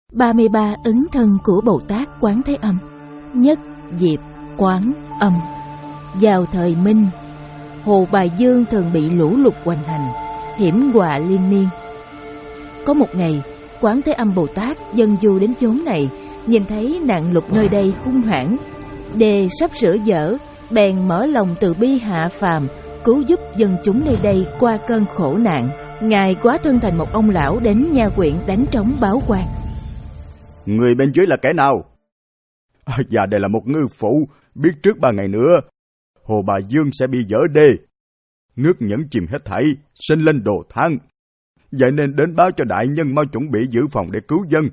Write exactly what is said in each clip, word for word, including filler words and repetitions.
ba mươi ba ấn thân của Bồ Tát Quán Thế Âm. Nhất Diệp Quán Âm. Vào thời Minh, Hồ Bài Dương thường bị lũ lụt hoành hành, hiểm họa liên miên. Có một ngày, Quán Thế Âm Bồ Tát dần du đến chốn này, nhìn thấy nạn lụt nơi đây hung hãn, đê sắp sửa dở, bèn mở lòng từ bi hạ phàm, cứu giúp dân chúng nơi đây qua cơn khổ nạn. Ngài hóa thân thành một ông lão đến nha quyện đánh trống báo quan. Người bên dưới là kẻ nào? À, dạ đây là một ngư phụ, biết trước ba ngày nữa Hồ Bà Dương sẽ bị dở đê, nước nhẫn chìm hết thảy, sinh lên đồ than. Vậy nên đến báo cho đại nhân mau chuẩn bị giữ phòng để cứu dân.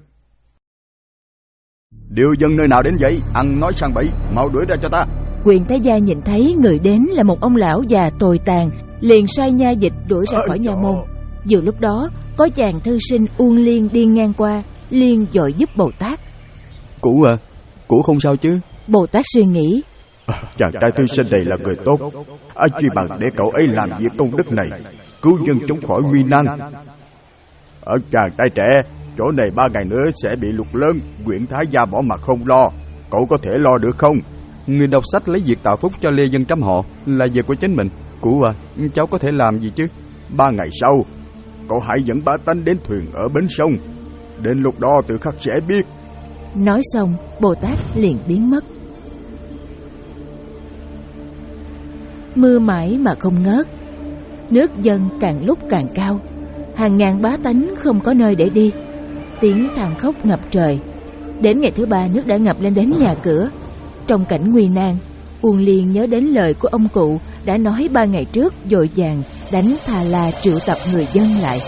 Điều dân nơi nào đến vậy? Ăn nói sang bậy, mau đuổi ra cho ta. Quyền Thái Gia nhìn thấy người đến là một ông lão già tồi tàn, liền sai nha dịch đuổi ra khỏi nha môn. Vừa lúc đó, có chàng thư sinh Uông Liên đi ngang qua, liền vội giúp Bồ Tát. Cụ à, cụ không sao chứ? Bồ Tát suy nghĩ. À, chàng trai thư sinh này là người tốt, ai chi bằng để cậu ấy làm việc công đức này, cứu dân chống khỏi nguy nan. Ở chàng trai trẻ, chỗ này ba ngày nữa sẽ bị lụt lớn, Nguyễn Thái Gia bỏ mặt không lo, cậu có thể lo được không? Người đọc sách lấy việc tạo phúc cho lê dân trăm họ là việc của chính mình. Cụ à, cháu có thể làm gì chứ? Ba ngày sau, cậu hãy dẫn bá tánh đến thuyền ở bến sông, đến lúc đó tự khắc sẽ biết. Nói xong, Bồ Tát liền biến mất. Mưa mãi mà không ngớt, nước dâng càng lúc càng cao, hàng ngàn bá tánh không có nơi để đi, tiếng than khóc ngập trời. Đến ngày thứ ba, nước đã ngập lên đến nhà cửa. Trong cảnh nguy nan, Uông Liên nhớ đến lời của ông cụ đã nói ba ngày trước, vội vàng đánh Thà La triệu tập người dân lại.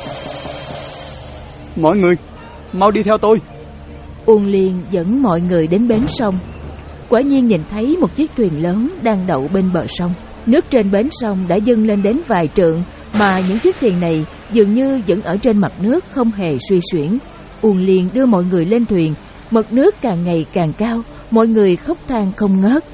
Mọi người, mau đi theo tôi. Uông Liên dẫn mọi người đến bến sông. Quả nhiên nhìn thấy một chiếc thuyền lớn đang đậu bên bờ sông. Nước trên bến sông đã dâng lên đến vài trượng, mà những chiếc thuyền này dường như vẫn ở trên mặt nước, không hề suy xuyển. Uông Liên đưa mọi người lên thuyền. Mực nước càng ngày càng cao, mọi người khóc than không ngớt.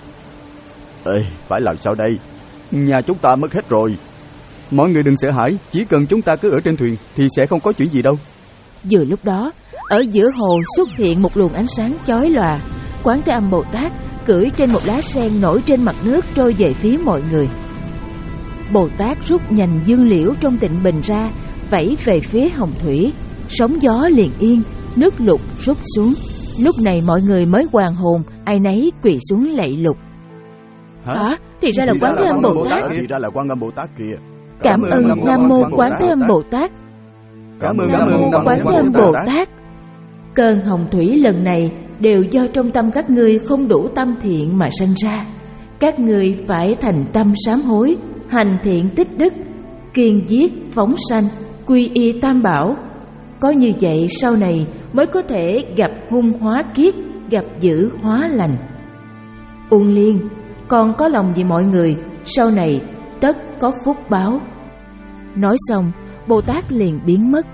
Ê, phải làm sao đây? Nhà chúng ta mất hết rồi. Mọi người đừng sợ hãi, chỉ cần chúng ta cứ ở trên thuyền thì sẽ không có chuyện gì đâu. Vừa lúc đó, ở giữa hồ xuất hiện một luồng ánh sáng chói lòa. Quán Thế Âm Bồ Tát cưỡi trên một lá sen nổi trên mặt nước, trôi về phía mọi người. Bồ Tát rút nhành dương liễu trong tịnh bình ra, vẫy về phía hồng thủy. Sóng gió liền yên, nước lụt rút xuống. Lúc này mọi người mới hoàn hồn, ai nấy quỳ xuống lạy lục. Hả? Hả? Thì ra là Quán Thế Âm Bồ Tát. Thì ra là Quan Âm Bồ Tát kìa. Cảm ơn Nam Mô Quán Thế Âm Bồ Tát. Cảm ơn Nam Mô Quán Thế Âm Bồ Tát. Cơn hồng thủy lần này đều do trong tâm các ngươi không đủ tâm thiện mà sinh ra. Các ngươi phải thành tâm sám hối, hành thiện tích đức, kiên giết phóng sanh, quy y tam bảo. Có như vậy sau này mới có thể gặp hung hóa kiết, gặp dữ hóa lành. Uông Liên, còn có lòng vì mọi người, sau này tất có phúc báo. Nói xong, Bồ Tát liền biến mất.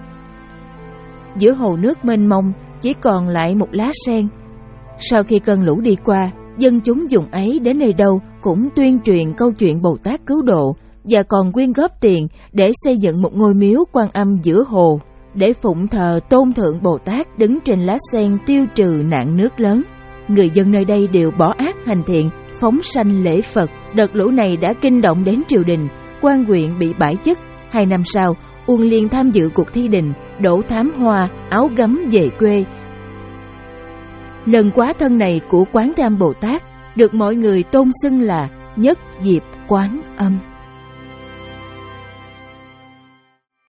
Giữa hồ nước mênh mông chỉ còn lại một lá sen. Sau khi cơn lũ đi qua, dân chúng vùng ấy đến nơi đâu cũng tuyên truyền câu chuyện Bồ Tát cứu độ, và còn quyên góp tiền để xây dựng một ngôi miếu Quan Âm giữa hồ, để phụng thờ tôn thượng Bồ Tát đứng trên lá sen tiêu trừ nạn nước lớn. Người dân nơi đây đều bỏ ác hành thiện, phóng sanh lễ Phật. Đợt lũ này đã kinh động đến triều đình, quan huyện bị bãi chức. Hai năm sau, Uông Liên tham dự cuộc thi đình, đổ thám hoa, áo gấm về quê. Lần quá thân này của Quán Thế Âm Bồ Tát được mọi người tôn xưng là Nhất Diệp Quán Âm.